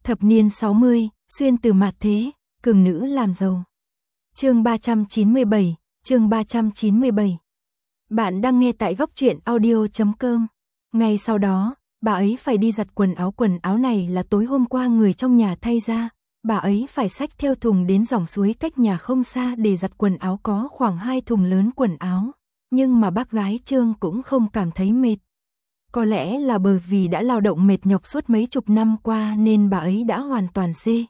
Thập niên 60, xuyên từ mạt thế, cường nữ làm giàu. Chương 397, chương 397. Bạn đang nghe tại góc truyện audio.com. Ngay sau đó, bà ấy phải đi giặt quần áo này là tối hôm qua người trong nhà thay ra. Bà ấy phải xách theo thùng đến dòng suối cách nhà không xa để giặt quần áo, có khoảng 2 thùng lớn quần áo. Nhưng mà bác gái Trương cũng không cảm thấy mệt. Có lẽ là bởi vì đã lao động mệt nhọc suốt mấy chục năm qua nên bà ấy đã hoàn toàn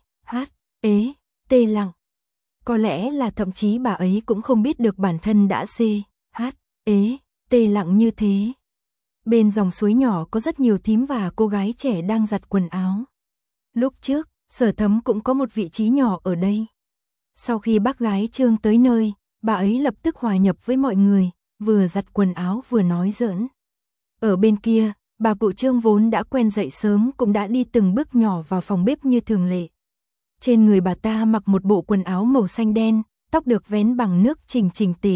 tê lặng. Có lẽ là thậm chí bà ấy cũng không biết được bản thân đã tê lặng như thế. Bên dòng suối nhỏ có rất nhiều thím và cô gái trẻ đang giặt quần áo. Lúc trước, Sở Thấm cũng có một vị trí nhỏ ở đây. Sau khi bác gái Trương tới nơi, bà ấy lập tức hòa nhập với mọi người, vừa giặt quần áo vừa nói giỡn. Ở bên kia, bà cụ Trương vốn đã quen dậy sớm cũng đã đi từng bước nhỏ vào phòng bếp như thường lệ. Trên người bà ta mặc một bộ quần áo màu xanh đen, tóc được vén bằng nước chỉnh tề.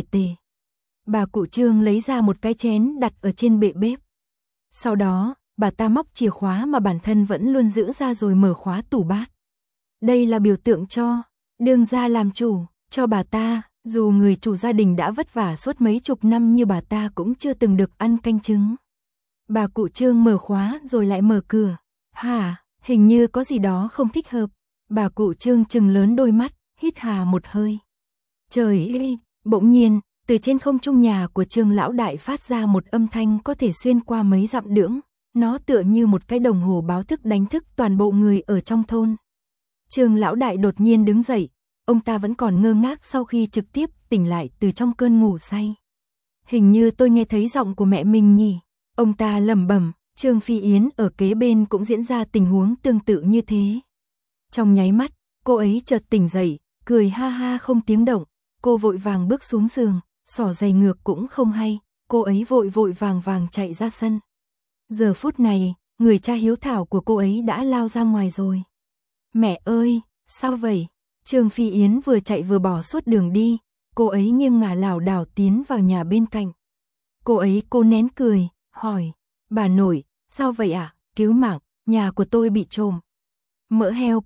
Bà cụ Trương lấy ra một cái chén đặt ở trên bệ bếp. Sau đó, bà ta móc chìa khóa mà bản thân vẫn luôn giữ ra rồi mở khóa tủ bát. Đây là biểu tượng cho đương gia làm chủ, cho bà ta, dù người chủ gia đình đã vất vả suốt mấy chục năm như bà ta cũng chưa từng được ăn canh trứng. Bà cụ Trương mở khóa rồi lại mở cửa. Hình như có gì đó không thích hợp. Bà cụ Trương trừng lớn đôi mắt, hít hà một hơi. Trời ơi, bỗng nhiên, từ trên không trung nhà của Trương lão đại phát ra một âm thanh có thể xuyên qua mấy dặm đưỡng. Nó tựa như một cái đồng hồ báo thức đánh thức toàn bộ người ở trong thôn. Trương lão đại đột nhiên đứng dậy, ông ta vẫn còn ngơ ngác sau khi trực tiếp tỉnh lại từ trong cơn ngủ say. Hình như tôi nghe thấy giọng của mẹ mình nhỉ? Ông ta lẩm bẩm. Trương Phi Yến ở kế bên cũng diễn ra tình huống tương tự như thế. Trong nháy mắt, cô ấy chợt tỉnh dậy, cười ha ha không tiếng động. Cô vội vàng bước xuống giường, xỏ giày ngược cũng không hay, cô ấy vội vàng chạy ra sân. Giờ phút này, người cha hiếu thảo của cô ấy đã lao ra ngoài rồi. Mẹ ơi, sao vậy? Trương Phi Yến vừa chạy vừa bỏ suốt đường đi, cô ấy nghiêng ngả lảo đảo tiến vào nhà bên cạnh. Cô nén cười, hỏi, bà nội, sao vậy ạ? Cứu mạng, nhà của tôi bị trộm. Mỡ heo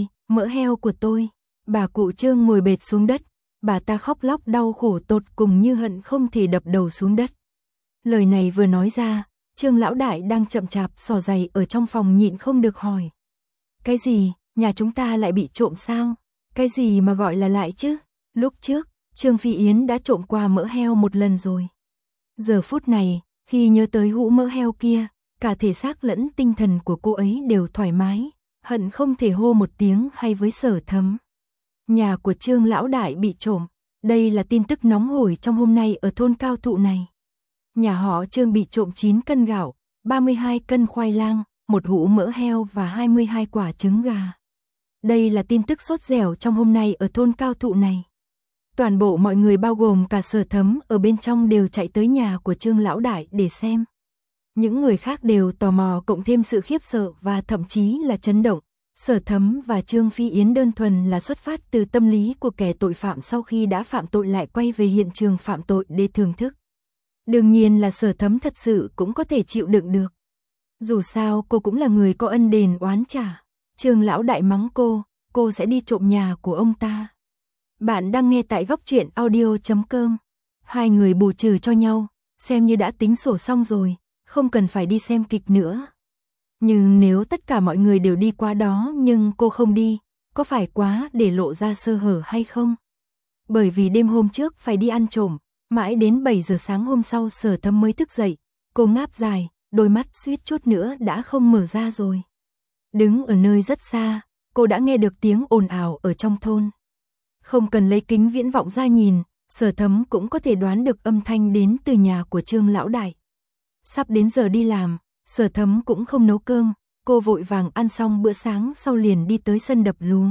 của tôi. Bà cụ Trương ngồi bệt xuống đất, bà ta khóc lóc đau khổ tột cùng như hận không thể đập đầu xuống đất. Lời này vừa nói ra, Trương lão đại đang chậm chạp xỏ giày ở trong phòng nhịn không được hỏi. Cái gì, nhà chúng ta lại bị trộm sao? Cái gì mà gọi là lại chứ? Lúc trước, Trương Phi Yến đã trộm qua mỡ heo một lần rồi. Giờ phút này, khi nhớ tới hũ mỡ heo kia, cả thể xác lẫn tinh thần của cô ấy đều thoải mái, hận không thể hô một tiếng hay với Sở Thấm. Nhà của Trương lão đại bị trộm, đây là tin tức nóng hổi trong hôm nay ở thôn Cao Thụ này. Nhà họ Trương bị trộm 9 cân gạo, 32 cân khoai lang, một hũ mỡ heo và 22 quả trứng gà. Đây là tin tức sốt dẻo trong hôm nay ở thôn Cao Thụ này. Toàn bộ mọi người bao gồm cả Sở Thấm ở bên trong đều chạy tới nhà của Trương lão đại để xem. Những người khác đều tò mò cộng thêm sự khiếp sợ và thậm chí là chấn động. Sở Thấm và Trương Phi Yến đơn thuần là xuất phát từ tâm lý của kẻ tội phạm sau khi đã phạm tội lại quay về hiện trường phạm tội để thưởng thức. Đương nhiên là Sở Thấm thật sự cũng có thể chịu đựng được. Dù sao cô cũng là người có ân đền oán trả. Trương lão đại mắng cô sẽ đi trộm nhà của ông ta. Bạn đang nghe tại góc truyện audio.com. Hai người bù trừ cho nhau, xem như đã tính sổ xong rồi, không cần phải đi xem kịch nữa. Nhưng nếu tất cả mọi người đều đi qua đó nhưng cô không đi, có phải quá để lộ ra sơ hở hay không? Bởi vì đêm hôm trước phải đi ăn trộm, mãi đến 7 giờ sáng hôm sau Sở Thấm mới thức dậy, cô ngáp dài, đôi mắt suýt chút nữa đã không mở ra rồi. Đứng ở nơi rất xa, cô đã nghe được tiếng ồn ào ở trong thôn. Không cần lấy kính viễn vọng ra nhìn, Sở Thấm cũng có thể đoán được âm thanh đến từ nhà của Trương lão đại. Sắp đến giờ đi làm, Sở Thấm cũng không nấu cơm, cô vội vàng ăn xong bữa sáng sau liền đi tới sân đập lúa.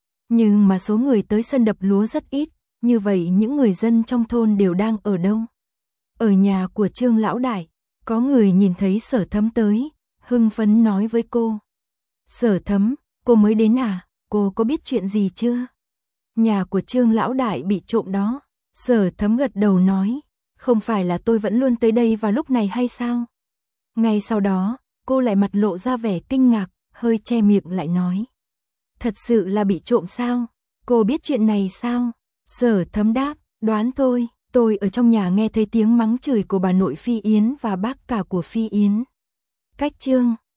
Nhưng mà số người tới sân đập lúa rất ít, như vậy những người dân trong thôn đều đang ở đâu? Ở nhà của Trương lão đại, có người nhìn thấy Sở Thấm tới, hưng phấn nói với cô. Sở Thấm, cô mới đến à, cô có biết chuyện gì chưa? Nhà của Trương lão đại bị trộm đó. Sở Thấm gật đầu nói, không phải là tôi vẫn luôn tới đây vào lúc này hay sao? Ngay sau đó, cô lại mặt lộ ra vẻ kinh ngạc, hơi che miệng lại nói. Thật sự là bị trộm sao? Cô biết chuyện này sao? Sở Thấm đáp, đoán thôi, tôi ở trong nhà nghe thấy tiếng mắng chửi của bà nội Phi Yến và bác cả của Phi Yến. Cách chương